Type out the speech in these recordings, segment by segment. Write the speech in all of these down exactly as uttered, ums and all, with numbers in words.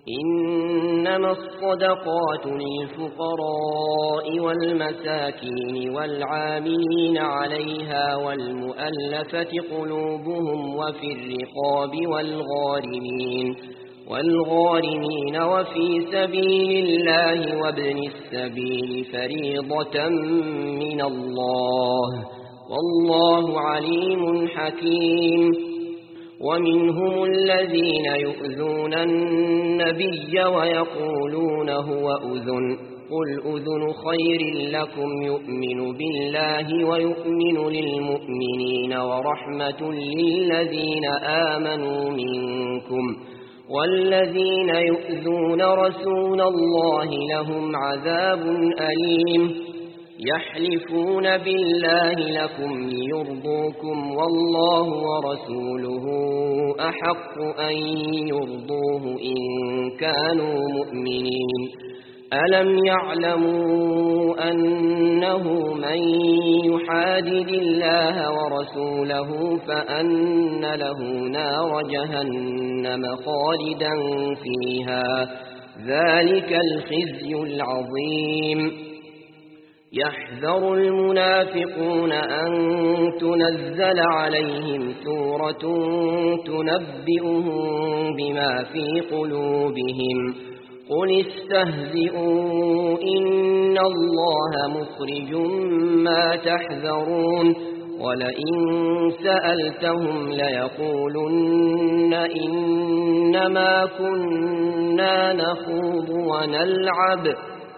إنما الصدقات للفقراء والمساكين والعاملين عليها والمؤلفة قلوبهم وفي الرقاب والغارمين والغارمين وفي سبيل الله وابن السبيل فريضة من الله والله عليم حكيم. ومنهم الذين يؤذون النبي ويقولون هو أذن قل أذن خير لكم يؤمن بالله ويؤمن للمؤمنين ورحمة للذين آمنوا منكم والذين يؤذون رسول الله لهم عذاب أليم. يحلفون بالله لكم ليرضوكم والله ورسوله أحق أن يرضوه إن كانوا مؤمنين. ألم يعلموا أنه من يحادد الله ورسوله فأن له نار جهنم خالدا فيها ذلك الخزي العظيم. يحذر المنافقون أن تنزل عليهم سورة تنبئهم بما في قلوبهم قل استهزئوا إن الله مخرج ما تحذرون ولئن سألتهم ليقولن إنما كنا نخوض ونلعب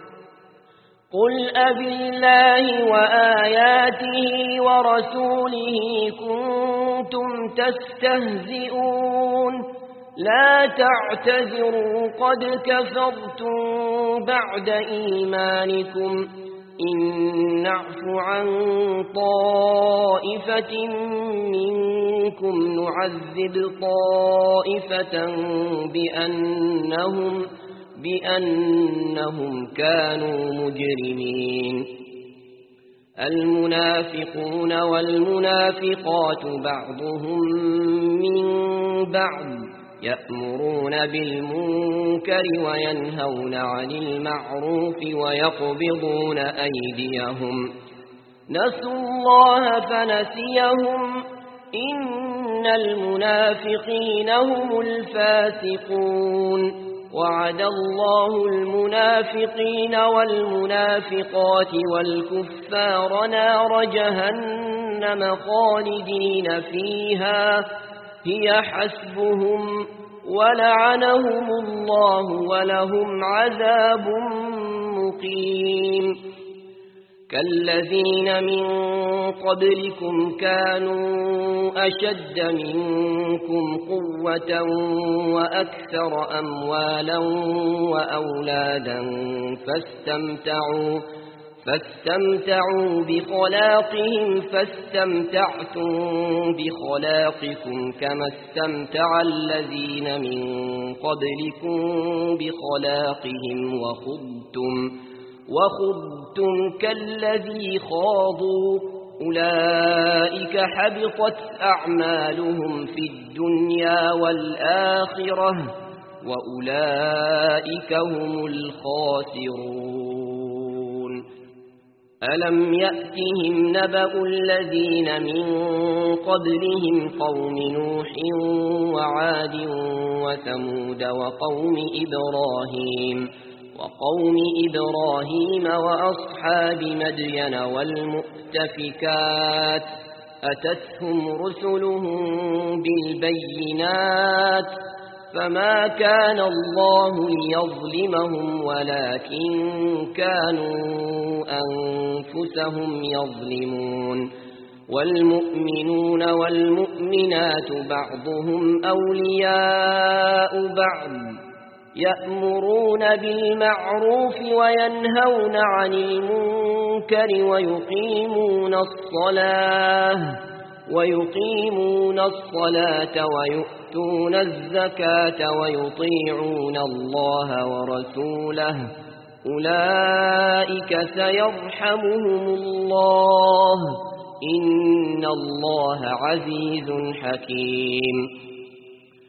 قل أبالله وآياته ورسوله كنتم تستهزئون لا تعتذروا قد كفرتم بعد إيمانكم إن نعف عن طائفة منكم نعذب طائفة بأنهم بأنهم كانوا مجرمين. المنافقون والمنافقات بعضهم من بعض يأمرون بالمنكر وينهون عن المعروف ويقبضون أيديهم نسوا الله فنسيهم إن المنافقين هم الفاسقون. وعد الله المنافقين والمنافقات والكفار نار جهنم خالدين فيها هي حسبهم ولعنهم الله ولهم عذاب مقيم. كالذين من قبلكم كانوا أشد منكم قوة وأكثر أموالا وأولادا فاستمتعوا فاستمتعوا بخلاقهم فاستمتعتم بخلاقكم كما استمتع الذين من قبلكم بخلاقهم وخضتم وخضتم كالذي خاضوا أولئك حبطت أعمالهم في الدنيا والآخرة وأولئك هم الخاسرون. ألم يأتهم نبأ الذين من قبلهم قوم نوح وعاد وثمود وقوم إبراهيم وقوم إبراهيم وأصحاب مدين والمؤتفكات أتتهم رسلهم بالبينات فما كان الله ليظلمهم ولكن كانوا أنفسهم يظلمون. والمؤمنون والمؤمنات بعضهم أولياء بعض يأمرون بالمعروف وينهون عن المنكر ويقيمون الصلاة ويقيمون الصلاة ويؤتون الزكاة ويطيعون الله ورسوله أولئك سيرحمهم الله إن الله عزيز حكيم.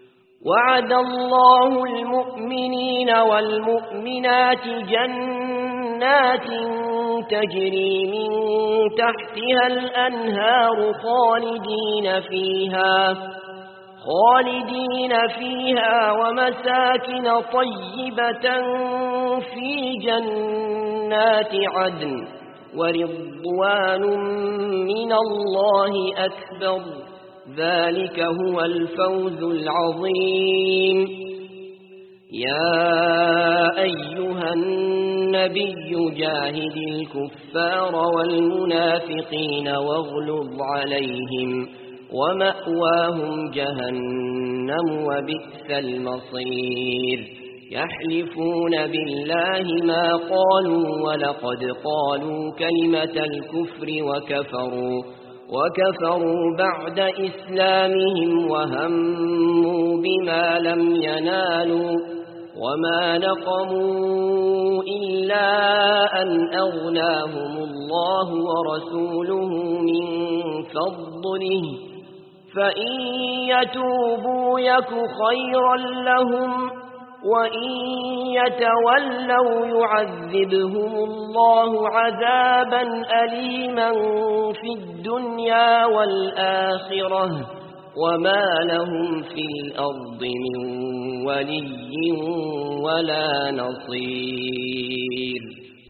وعد الله المؤمنين والمؤمنات جنات تجري من تحتها الأنهار خالدين فيها خالدين فيها ومساكن طيبة في جنات عدن ورضوان من الله أكبر ذلك هو الفوز العظيم. يا أيها النبي جاهد الكفار والمنافقين واغلظ عليهم ومأواهم جهنم وبئس المصير. يحلفون بالله ما قالوا ولقد قالوا كلمة الكفر وكفروا وكفروا بعد إسلامهم وهموا بما لم ينالوا وما نقموا إلا أن أغناهم الله ورسوله من فضله فإن يتوبوا يك خيرا لهم وإن يتولوا يعذبهم الله عذابا أليما في الدنيا والآخرة وما لهم في الأرض من ولي ولا نصير.